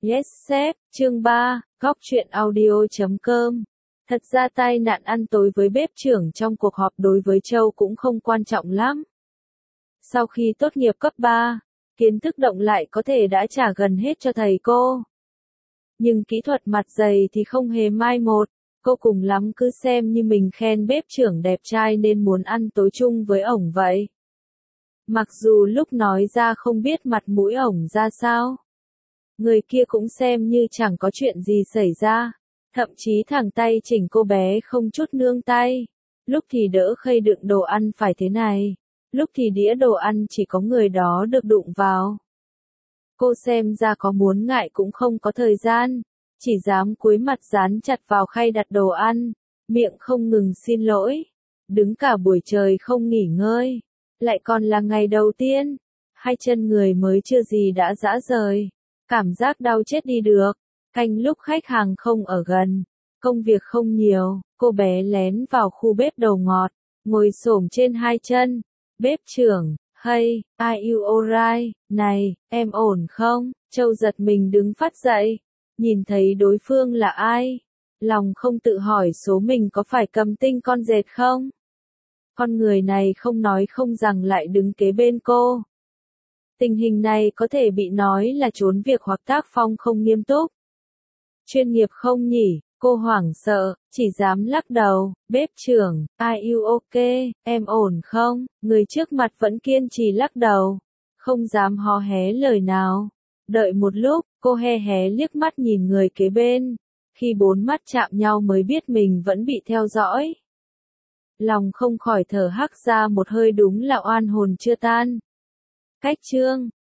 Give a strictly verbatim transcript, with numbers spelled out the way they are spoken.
Yes sếp, chương ba, góc truyện audio chấm com. Thật ra tai nạn ăn tối với bếp trưởng trong cuộc họp đối với Châu cũng không quan trọng lắm. Sau khi tốt nghiệp cấp ba, kiến thức động lại có thể đã trả gần hết cho thầy cô. Nhưng kỹ thuật mặt dày thì không hề mai một, cô cùng lắm cứ xem như mình khen bếp trưởng đẹp trai nên muốn ăn tối chung với ổng vậy. Mặc dù lúc nói ra không biết mặt mũi ổng ra sao. Người kia cũng xem như chẳng có chuyện gì xảy ra, thậm chí thẳng tay chỉnh cô bé không chút nương tay. Lúc thì đỡ khay đựng đồ ăn phải thế này, lúc thì đĩa đồ ăn chỉ có người đó được đụng vào. Cô xem ra có muốn ngại cũng không có thời gian, chỉ dám cúi mặt dán chặt vào khay đặt đồ ăn, miệng không ngừng xin lỗi. Đứng cả buổi trời không nghỉ ngơi, lại còn là ngày đầu tiên, hai chân người mới chưa gì đã rã rời. Cảm giác đau chết đi được, canh lúc khách hàng không ở gần, công việc không nhiều, cô bé lén vào khu bếp đầu ngọt, ngồi xổm trên hai chân. Bếp trưởng, hey, are you alright, này, em ổn không? Châu giật mình đứng phát dậy, nhìn thấy đối phương là ai, lòng không tự hỏi số mình có phải cầm tinh con dệt không? Con người này không nói không rằng lại đứng kế bên cô. Tình hình này có thể bị nói là trốn việc hoặc tác phong không nghiêm túc. Chuyên nghiệp không nhỉ, cô hoảng sợ, chỉ dám lắc đầu. Bếp trưởng, are you okay, em ổn không? Người trước mặt vẫn kiên trì lắc đầu, không dám hò hé lời nào. Đợi một lúc, cô he hé liếc mắt nhìn người kế bên, khi bốn mắt chạm nhau mới biết mình vẫn bị theo dõi. Lòng không khỏi thở hắc ra một hơi, đúng là oan hồn chưa tan. Cách chương